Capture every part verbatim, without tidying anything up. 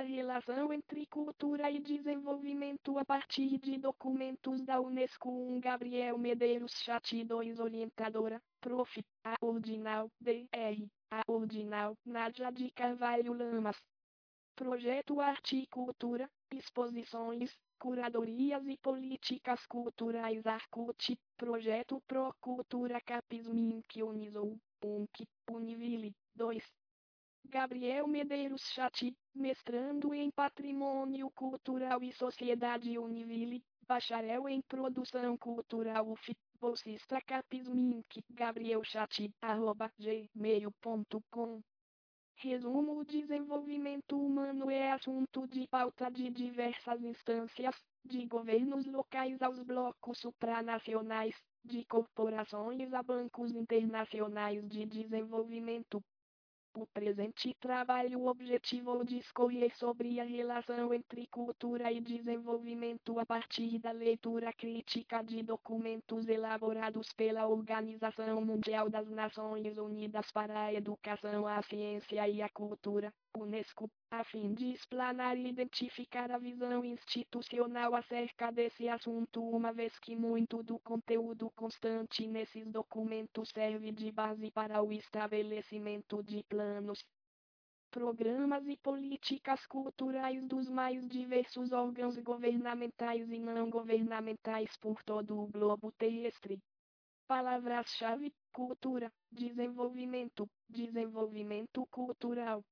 relação entre cultura e desenvolvimento a partir de documentos da Unesco. um Gabriel Medeiros Chatti dois Orientadora, prof. A Ordinal, dr. A Ordinal, Nádia de Carvalho Lamas. Projeto Arte e Cultura, exposições, curadorias e políticas culturais Arcute, Projeto Pro Cultura Capis Minc Unisul, Unc, Univille, dois. Gabriel Medeiros Chatti, mestrando em Patrimônio Cultural e Sociedade Univille, bacharel em Produção Cultural U F, bolsista Capis Minc, Gabriel Chatti, arroba gmail ponto com. Resumo: o desenvolvimento humano é assunto de pauta de diversas instâncias, de governos locais aos blocos supranacionais, de corporações a bancos internacionais de desenvolvimento. O presente trabalho objetivou discorrer sobre a relação entre cultura e desenvolvimento a partir da leitura crítica de documentos elaborados pela Organização Mundial das Nações Unidas para a Educação, a Ciência e a Cultura, Unesco, a fim de explanar e identificar a visão institucional acerca desse assunto, uma vez que muito do conteúdo constante nesses documentos serve de base para o estabelecimento de planos, programas e políticas culturais dos mais diversos órgãos governamentais e não governamentais por todo o globo terrestre. Palavras-chave: cultura, desenvolvimento, desenvolvimento cultural.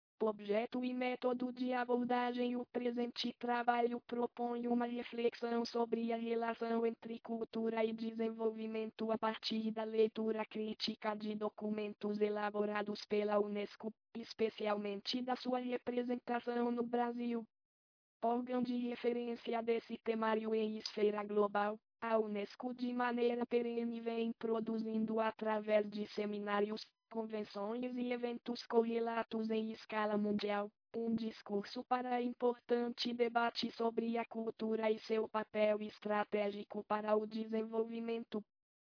Objeto e método de abordagem: o presente trabalho propõe uma reflexão sobre a relação entre cultura e desenvolvimento a partir da leitura crítica de documentos elaborados pela Unesco, especialmente da sua representação no Brasil. Órgão de referência desse temário em esfera global, a Unesco de maneira perene vem produzindo através de seminários, convenções e eventos correlatos em escala mundial, um discurso para importante debate sobre a cultura e seu papel estratégico para o desenvolvimento.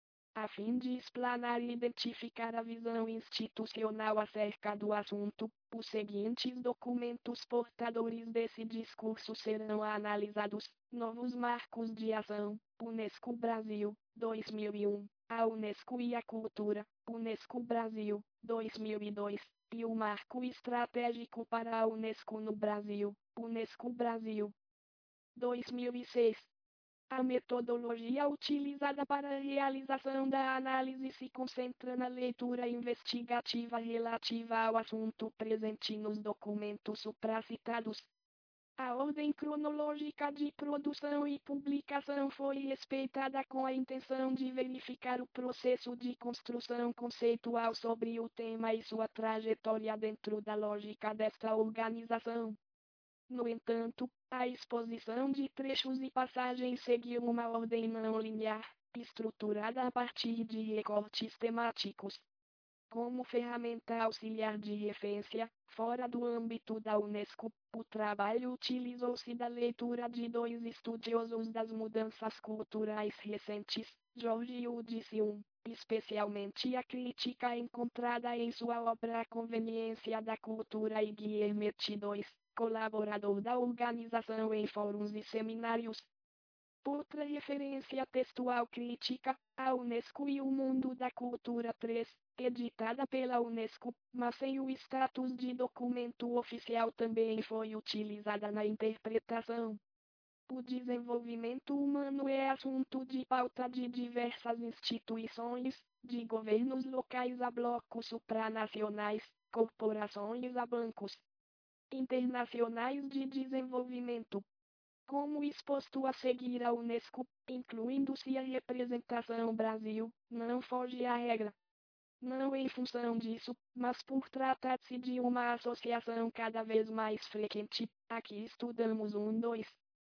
A fim de explanar e identificar a visão institucional acerca do assunto, os seguintes documentos portadores desse discurso serão analisados: Novos Marcos de Ação, Unesco Brasil, dois mil e um, a Unesco e a Cultura, Unesco Brasil, dois mil e dois, e o Marco Estratégico para a Unesco no Brasil, Unesco Brasil, dois mil e seis. A metodologia utilizada para a realização da análise se concentra na leitura investigativa relativa ao assunto presente nos documentos supracitados. A ordem cronológica de produção e publicação foi respeitada com a intenção de verificar o processo de construção conceitual sobre o tema e sua trajetória dentro da lógica desta organização. No entanto, a exposição de trechos e passagens seguiu uma ordem não linear, estruturada a partir de recortes temáticos. Como ferramenta auxiliar de referência, fora do âmbito da Unesco, o trabalho utilizou-se da leitura de dois estudiosos das mudanças culturais recentes, Jorge Udice um, especialmente a crítica encontrada em sua obra A Conveniência da Cultura, e Guilhermet dois, colaborador da organização em fóruns e seminários. Outra referência textual crítica, a Unesco e o Mundo da Cultura três, editada pela Unesco, mas sem o status de documento oficial, também foi utilizada na interpretação. O desenvolvimento humano é assunto de pauta de diversas instituições, de governos locais a blocos supranacionais, corporações a bancos internacionais de desenvolvimento. Como exposto a seguir, a Unesco, incluindo-se a representação Brasil, não foge à regra. Não em função disso, mas por tratar-se de uma associação cada vez mais frequente, aqui estudamos um dois.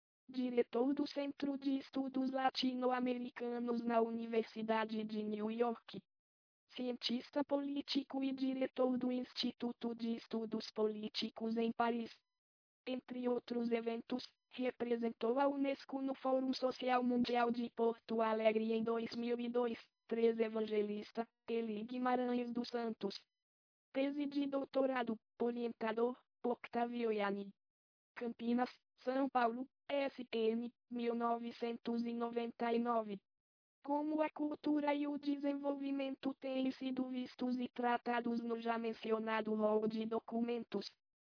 Diretor do Centro de Estudos Latino-Americanos na Universidade de New York. Cientista político e diretor do Instituto de Estudos Políticos em Paris. Entre outros eventos, representou a Unesco no Fórum Social Mundial de Porto Alegre em dois mil e dois, três Evangelista, Eli Guimarães dos Santos. Tese de doutorado, orientador, Octavio Ianni. Campinas, São Paulo, S N, mil novecentos e noventa e nove. Como a cultura e o desenvolvimento têm sido vistos e tratados no já mencionado rol de documentos.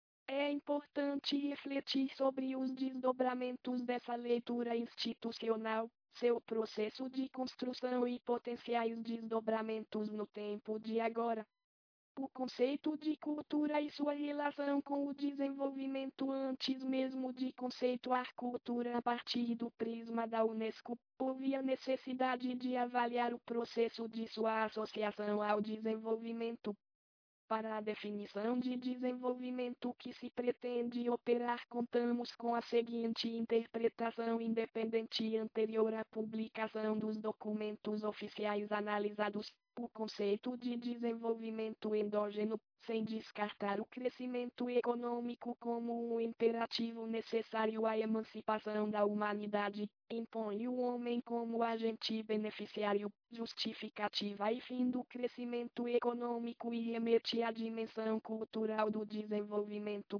É importante refletir sobre os desdobramentos dessa leitura institucional, seu processo de construção e potenciais desdobramentos no tempo de agora. O conceito de cultura e sua relação com o desenvolvimento antes mesmo de conceituar cultura a partir do prisma da Unesco, houve a necessidade de avaliar o processo de sua associação ao desenvolvimento. Para a definição de desenvolvimento que se pretende operar, contamos com a seguinte interpretação independente anterior à publicação dos documentos oficiais analisados: o conceito de desenvolvimento endógeno, sem descartar o crescimento econômico como um imperativo necessário à emancipação da humanidade, impõe o homem como agente beneficiário, justificativa e fim do crescimento econômico e remete à dimensão cultural do desenvolvimento.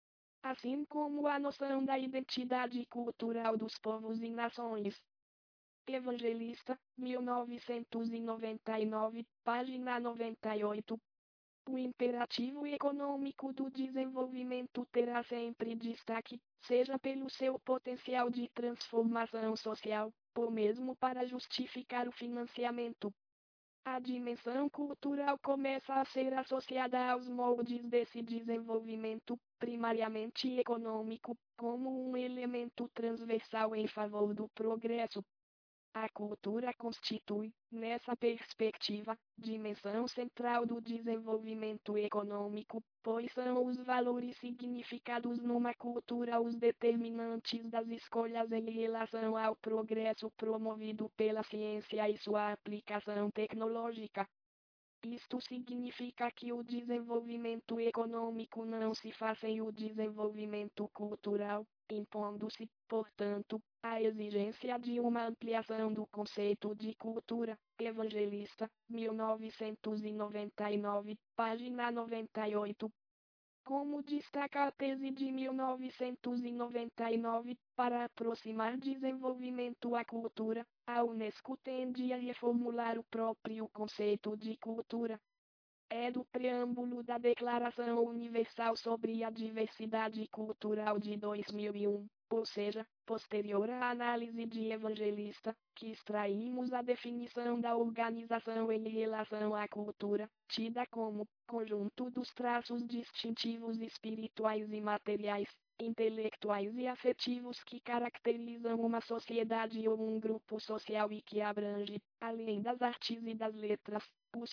Assim como a noção da identidade cultural dos povos e nações. Evangelista, mil novecentos e noventa e nove, página noventa e oito. O imperativo econômico do desenvolvimento terá sempre destaque, seja pelo seu potencial de transformação social, ou mesmo para justificar o financiamento. A dimensão cultural começa a ser associada aos moldes desse desenvolvimento, primariamente econômico, como um elemento transversal em favor do progresso. A cultura constitui, nessa perspectiva, dimensão central do desenvolvimento econômico, pois são os valores significados numa cultura os determinantes das escolhas em relação ao progresso promovido pela ciência e sua aplicação tecnológica. Isto significa que o desenvolvimento econômico não se faz sem o desenvolvimento cultural, impondo-se, portanto, a exigência de uma ampliação do conceito de cultura. Evangelista, mil novecentos e noventa e nove, página noventa e oito. Como destaca a tese de mil novecentos e noventa e nove, para aproximar desenvolvimento à cultura, a Unesco tende a reformular o próprio conceito de cultura. É do preâmbulo da Declaração Universal sobre a Diversidade Cultural de dois mil e um, ou seja, posterior à análise de Evangelista, que extraímos a definição da organização em relação à cultura, tida como conjunto dos traços distintivos espirituais e materiais, intelectuais e afetivos que caracterizam uma sociedade ou um grupo social e que abrange, além das artes e das letras, os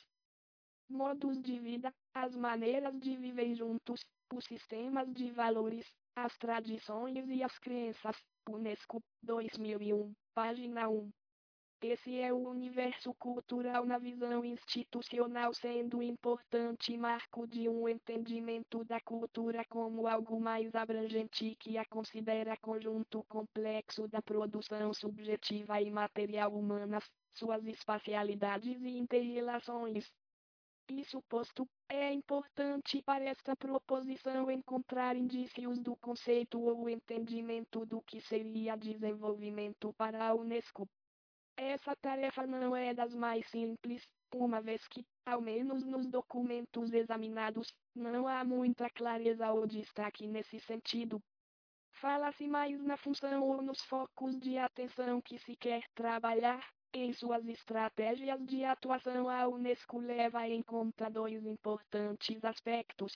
modos de vida, as maneiras de viver juntos, os sistemas de valores, as tradições e as crenças. Unesco, dois mil e um, página um. Esse é o universo cultural na visão institucional, sendo importante marco de um entendimento da cultura como algo mais abrangente que a considera conjunto complexo da produção subjetiva e material humanas, suas espacialidades e interrelações. Isso posto, é importante para esta proposição encontrar indícios do conceito ou entendimento do que seria desenvolvimento para a Unesco. Essa tarefa não é das mais simples, uma vez que, ao menos nos documentos examinados, não há muita clareza ou destaque nesse sentido. Fala-se mais na função ou nos focos de atenção que se quer trabalhar. Em suas estratégias de atuação, a Unesco leva em conta dois importantes aspectos.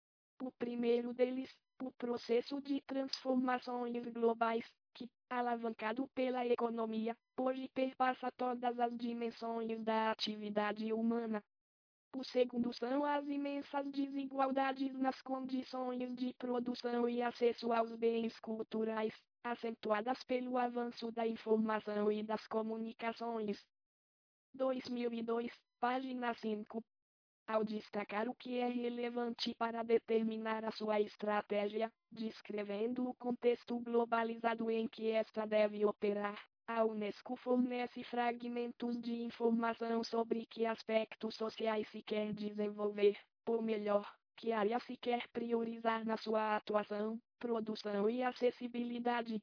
O primeiro deles, o processo de transformações globais, que, alavancado pela economia, hoje perpassa todas as dimensões da atividade humana. O segundo são as imensas desigualdades nas condições de produção e acesso aos bens culturais, acentuadas pelo avanço da informação e das comunicações. dois mil e dois, página cinco. Ao destacar o que é relevante para determinar a sua estratégia, descrevendo o contexto globalizado em que esta deve operar, a Unesco fornece fragmentos de informação sobre que aspectos sociais se quer desenvolver, ou melhor, Que área se quer priorizar na sua atuação, produção e acessibilidade?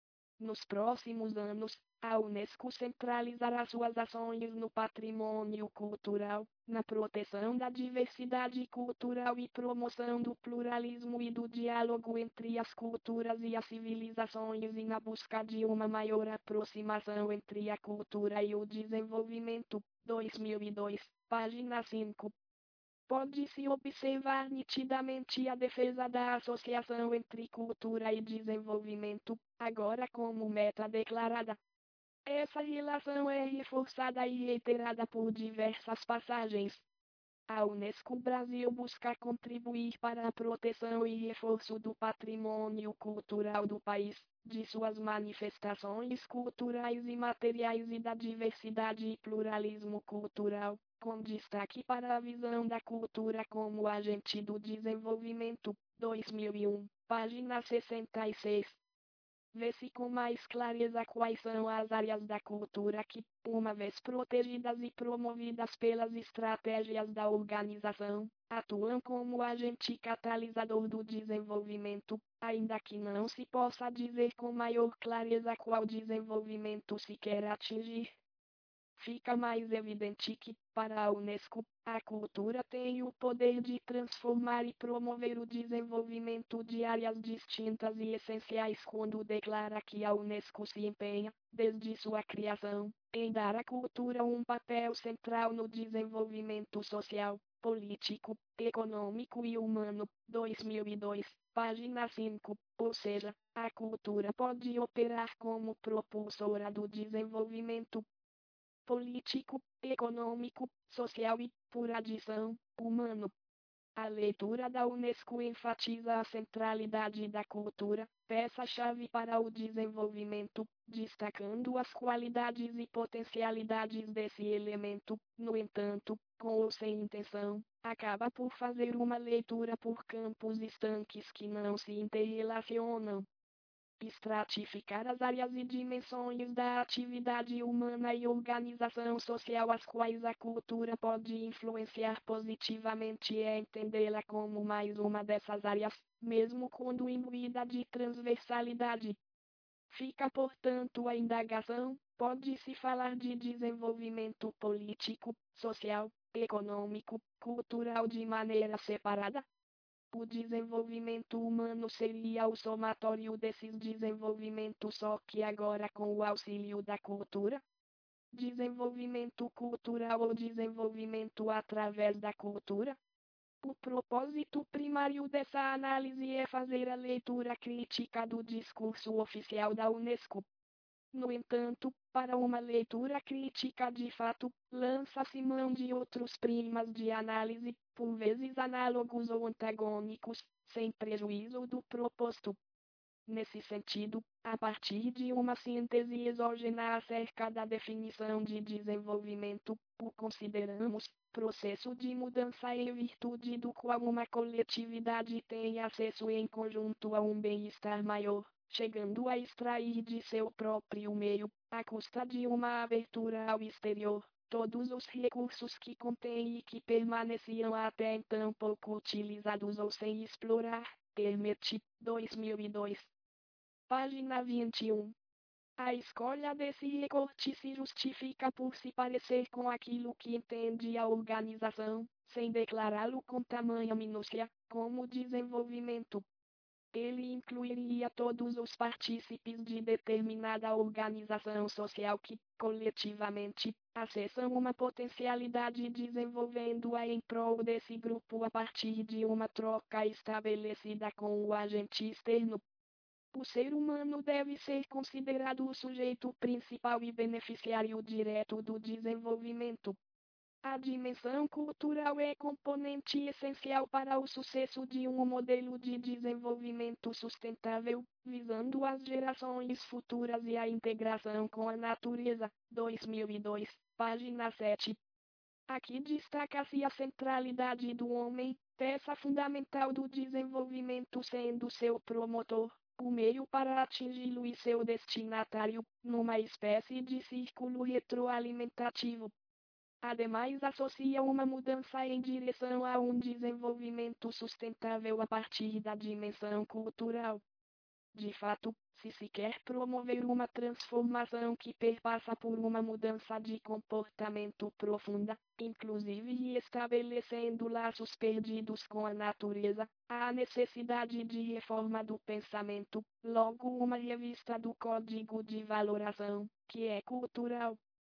Nos próximos anos, a Unesco centralizará suas ações no patrimônio cultural, na proteção da diversidade cultural e promoção do pluralismo e do diálogo entre as culturas e as civilizações e na busca de uma maior aproximação entre a cultura e o desenvolvimento. dois mil e dois, página cinco. Pode-se observar nitidamente a defesa da associação entre cultura e desenvolvimento, agora como meta declarada. Essa relação é reforçada e reiterada por diversas passagens. A Unesco Brasil busca contribuir para a proteção e reforço do patrimônio cultural do país, de suas manifestações culturais e materiais e da diversidade e pluralismo cultural, com destaque para a visão da cultura como agente do desenvolvimento. dois mil e um, página sessenta e seis. Vê-se com mais clareza quais são as áreas da cultura que, uma vez protegidas e promovidas pelas estratégias da organização, atuam como agente catalisador do desenvolvimento, ainda que não se possa dizer com maior clareza qual desenvolvimento se quer atingir. Fica mais evidente que, para a Unesco, a cultura tem o poder de transformar e promover o desenvolvimento de áreas distintas e essenciais quando declara que a Unesco se empenha, desde sua criação, em dar à cultura um papel central no desenvolvimento social, político, econômico e humano. dois mil e dois, página cinco. Ou seja, a cultura pode operar como propulsora do desenvolvimento político, econômico, social e, por adição, humano. A leitura da Unesco enfatiza a centralidade da cultura, peça-chave para o desenvolvimento, destacando as qualidades e potencialidades desse elemento. No entanto, com ou sem intenção, acaba por fazer uma leitura por campos estanques que não se interrelacionam. Estratificar as áreas e dimensões da atividade humana e organização social às quais a cultura pode influenciar positivamente é entendê-la como mais uma dessas áreas, mesmo quando imbuída de transversalidade. Fica, portanto, a indagação: pode-se falar de desenvolvimento político, social, econômico, cultural de maneira separada? O desenvolvimento humano seria o somatório desses desenvolvimentos, só que agora com o auxílio da cultura? Desenvolvimento cultural ou desenvolvimento através da cultura? O propósito primário dessa análise é fazer a leitura crítica do discurso oficial da Unesco. No entanto, para uma leitura crítica de fato, lança-se mão de outros primas de análise, por vezes análogos ou antagônicos, sem prejuízo do proposto. Nesse sentido, a partir de uma síntese exógena acerca da definição de desenvolvimento, o consideramos processo de mudança em virtude do qual uma coletividade tem acesso em conjunto a um bem-estar maior, chegando a extrair de seu próprio meio, à custa de uma abertura ao exterior, todos os recursos que contém e que permaneciam até então pouco utilizados ou sem explorar. Hermet, dois mil e dois. Página vinte e um. A escolha desse recorte se justifica por se parecer com aquilo que entende a organização, sem declará-lo com tamanha minúcia, como desenvolvimento. Ele incluiria todos os partícipes de determinada organização social que, coletivamente, acessam uma potencialidade desenvolvendo-a em prol desse grupo a partir de uma troca estabelecida com o agente externo. O ser humano deve ser considerado o sujeito principal e beneficiário direto do desenvolvimento. A dimensão cultural é componente essencial para o sucesso de um modelo de desenvolvimento sustentável, visando as gerações futuras e a integração com a natureza. dois mil e dois, página sete. Aqui destaca-se a centralidade do homem, peça fundamental do desenvolvimento, sendo seu promotor, o meio para atingi-lo e seu destinatário, numa espécie de círculo retroalimentativo. Ademais, associa uma mudança em direção a um desenvolvimento sustentável a partir da dimensão cultural. De fato, se se quer promover uma transformação que perpassa por uma mudança de comportamento profunda, inclusive e estabelecendo laços perdidos com a natureza, há necessidade de reforma do pensamento, logo uma revista do Código de Valoração, que é cultural.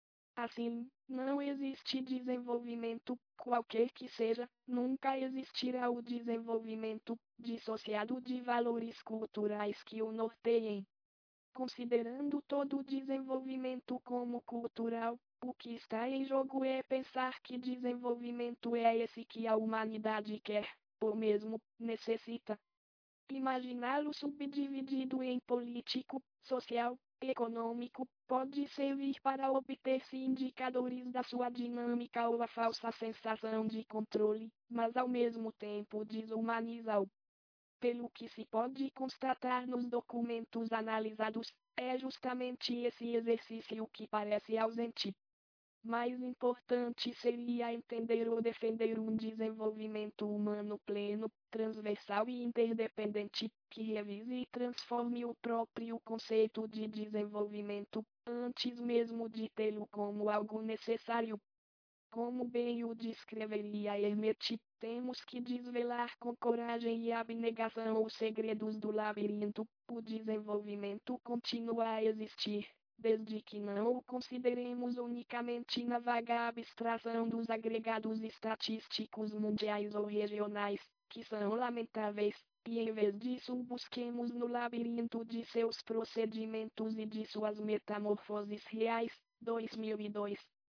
Assim, não existe desenvolvimento, qualquer que seja, nunca existirá o desenvolvimento, dissociado de valores culturais que o norteiem. Considerando todo o desenvolvimento como cultural, o que está em jogo é pensar que desenvolvimento é esse que a humanidade quer, ou mesmo, necessita. Imaginá-lo subdividido em político, social, econômico, pode servir para obter-se indicadores da sua dinâmica ou a falsa sensação de controle, mas ao mesmo tempo desumaniza-o. Pelo que se pode constatar nos documentos analisados, é justamente esse exercício que parece ausente. Mais importante seria entender ou defender um desenvolvimento humano pleno, transversal e interdependente, que revise e transforme o próprio conceito de desenvolvimento, antes mesmo de tê-lo como algo necessário. Como bem o descreveria Hermet, temos que desvelar com coragem e abnegação os segredos do labirinto. O desenvolvimento continua a existir, desde que não o consideremos unicamente na vaga abstração dos agregados estatísticos mundiais ou regionais, que são lamentáveis, e em vez disso busquemos no labirinto de seus procedimentos e de suas metamorfoses reais. dois mil e dois.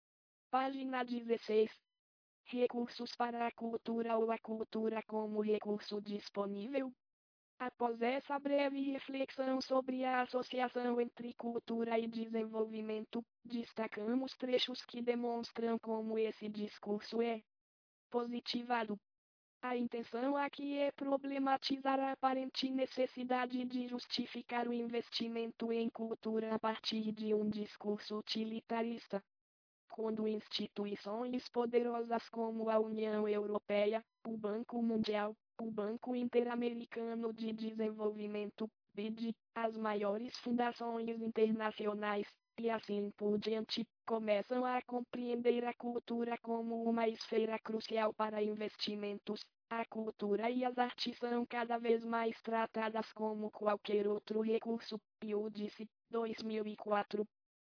Página dezesseis. Recursos para a cultura ou a cultura como recurso disponível. Após essa breve reflexão sobre a associação entre cultura e desenvolvimento, destacamos trechos que demonstram como esse discurso é positivado. A intenção aqui é problematizar a aparente necessidade de justificar o investimento em cultura a partir de um discurso utilitarista. Quando instituições poderosas como a União Europeia, o Banco Mundial, o Banco Interamericano de Desenvolvimento, B I D, as maiores fundações internacionais, e assim por diante, começam a compreender a cultura como uma esfera crucial para investimentos, a cultura e as artes são cada vez mais tratadas como qualquer outro recurso. Yudice, dois mil e quatro.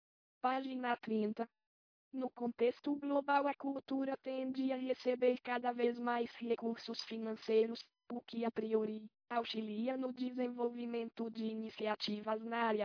Página trinta. No contexto global, a cultura tende a receber cada vez mais recursos financeiros, o que a priori auxilia no desenvolvimento de iniciativas na área.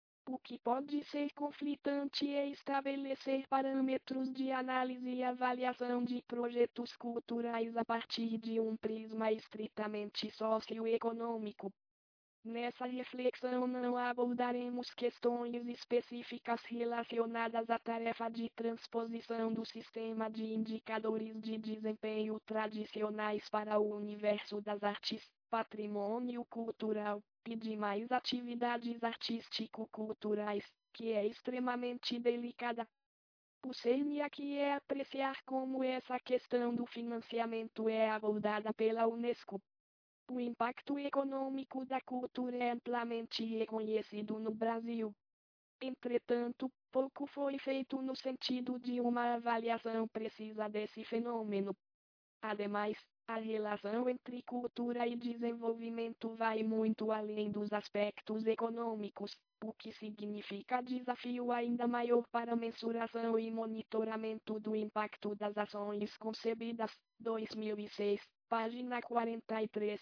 O que pode ser conflitante é estabelecer parâmetros de análise e avaliação de projetos culturais a partir de um prisma estritamente socioeconômico. Nessa reflexão não abordaremos questões específicas relacionadas à tarefa de transposição do sistema de indicadores de desempenho tradicionais para o universo das artes, patrimônio cultural, e demais atividades artístico-culturais, que é extremamente delicada. O cerne aqui é apreciar como essa questão do financiamento é abordada pela Unesco. O impacto econômico da cultura é amplamente reconhecido no Brasil. Entretanto, pouco foi feito no sentido de uma avaliação precisa desse fenômeno. Ademais, a relação entre cultura e desenvolvimento vai muito além dos aspectos econômicos, o que significa desafio ainda maior para mensuração e monitoramento do impacto das ações concebidas. dois mil e seis, página quarenta e três.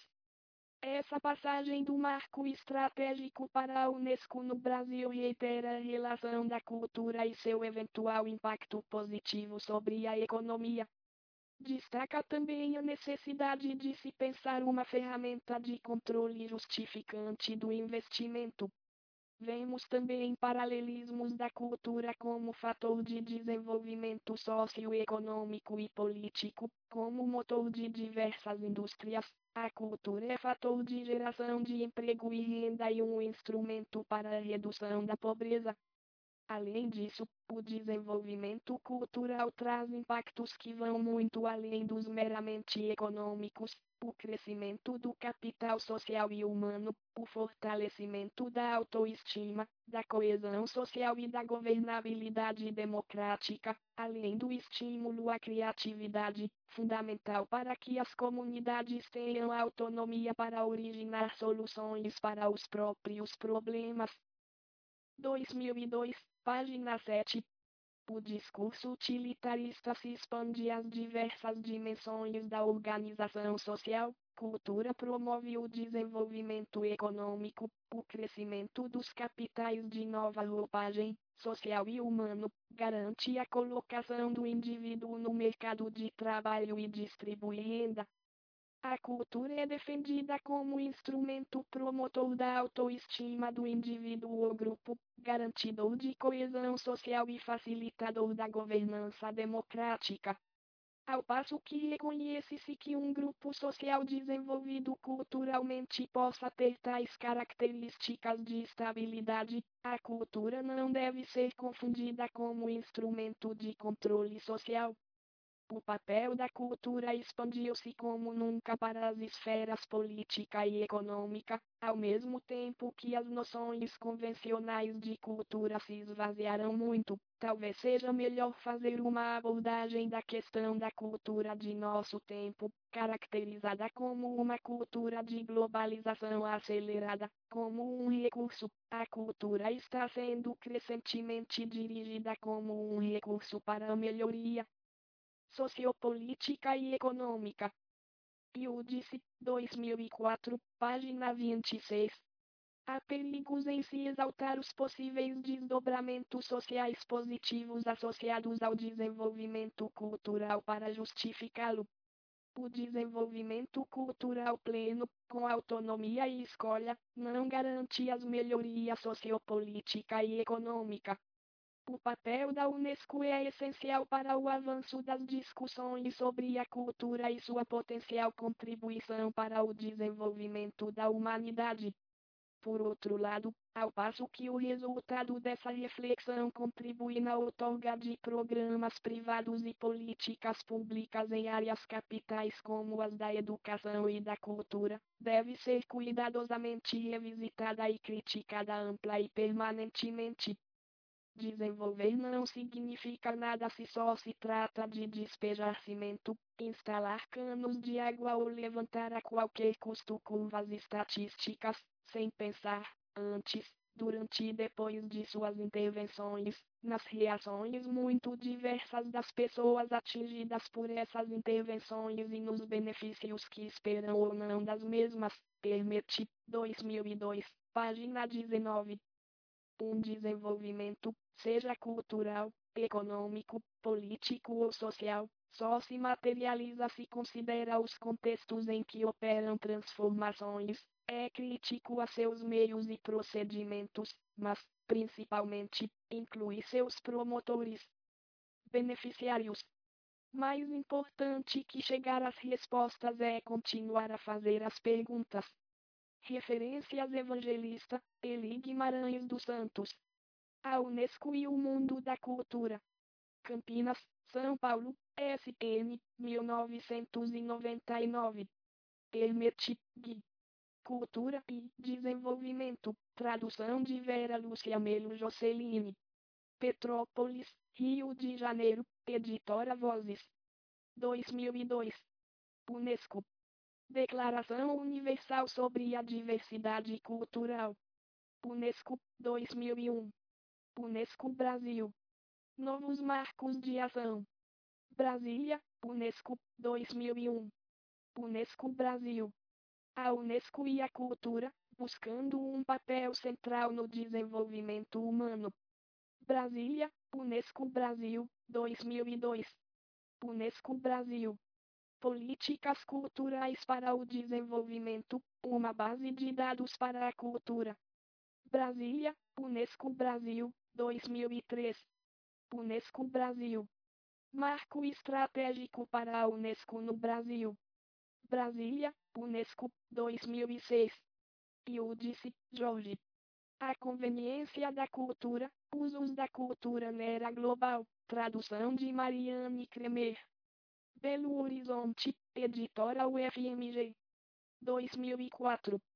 Essa passagem do marco estratégico para a Unesco no Brasil reitera a relação da cultura e seu eventual impacto positivo sobre a economia. Destaca também a necessidade de se pensar uma ferramenta de controle justificante do investimento. Vemos também paralelismos da cultura como fator de desenvolvimento socioeconômico e político, como motor de diversas indústrias. A cultura é fator de geração de emprego e renda e um instrumento para a redução da pobreza. Além disso, o desenvolvimento cultural traz impactos que vão muito além dos meramente econômicos: o crescimento do capital social e humano, o fortalecimento da autoestima, da coesão social e da governabilidade democrática, além do estímulo à criatividade, fundamental para que as comunidades tenham autonomia para originar soluções para os próprios problemas. dois mil e dois, página sete. O discurso utilitarista se expande às diversas dimensões da organização social. Cultura promove o desenvolvimento econômico, o crescimento dos capitais de nova roupagem, social e humano, garante a colocação do indivíduo no mercado de trabalho e distribui renda. A cultura é defendida como instrumento promotor da autoestima do indivíduo ou grupo, garantidor de coesão social e facilitador da governança democrática. Ao passo que reconhece-se que um grupo social desenvolvido culturalmente possa ter tais características de estabilidade, a cultura não deve ser confundida como instrumento de controle social. O papel da cultura expandiu-se como nunca para as esferas política e econômica, ao mesmo tempo que as noções convencionais de cultura se esvaziaram muito. Talvez seja melhor fazer uma abordagem da questão da cultura de nosso tempo, caracterizada como uma cultura de globalização acelerada, como um recurso. A cultura está sendo crescentemente dirigida como um recurso para a melhoria sociopolítica e econômica. Iudice, dois mil e quatro, página vinte e seis. Há perigos em se exaltar os possíveis desdobramentos sociais positivos associados ao desenvolvimento cultural para justificá-lo. O desenvolvimento cultural pleno, com autonomia e escolha, não garante as melhorias sociopolítica e econômica. O papel da Unesco é essencial para o avanço das discussões sobre a cultura e sua potencial contribuição para o desenvolvimento da humanidade. Por outro lado, ao passo que o resultado dessa reflexão contribui na outorga de programas privados e políticas públicas em áreas capitais como as da educação e da cultura, deve ser cuidadosamente revisitada e criticada ampla e permanentemente. Desenvolver não significa nada se só se trata de despejar cimento, instalar canos de água ou levantar a qualquer custo curvas estatísticas, sem pensar, antes, durante e depois de suas intervenções, nas reações muito diversas das pessoas atingidas por essas intervenções e nos benefícios que esperam ou não das mesmas. Permite, dois mil e dois, página dezenove. Um desenvolvimento, seja cultural, econômico, político ou social, só se materializa se considera os contextos em que operam transformações, é crítico a seus meios e procedimentos, mas, principalmente, inclui seus promotores, beneficiários. Mais importante que chegar às respostas é continuar a fazer as perguntas. Referências Evangelista, Eli Guimarães dos Santos. A Unesco e o Mundo da Cultura. Campinas, São Paulo, S M, mil novecentos e noventa e nove. Hermet, Gui. Cultura e Desenvolvimento. Tradução de Vera Lúcia Melo Joceline. Petrópolis, Rio de Janeiro, Editora Vozes. dois mil e dois. Unesco. Declaração Universal sobre a Diversidade Cultural. Unesco, dois mil e um. Unesco Brasil. Novos Marcos de Ação. Brasília, Unesco, dois mil e um. Unesco Brasil. A Unesco e a cultura, buscando um papel central no desenvolvimento humano. Brasília, Unesco Brasil, dois mil e dois. Unesco Brasil. Políticas culturais para o desenvolvimento, uma base de dados para a cultura. Brasília, Unesco Brasil, dois mil e três. Unesco Brasil. Marco estratégico para a Unesco no Brasil. Brasília, Unesco, dois mil e seis. Iudice, Jorge. A conveniência da cultura, usos da cultura na era global, tradução de Mariane Kremer. Belo Horizonte, editora U F M G. dois mil e quatro.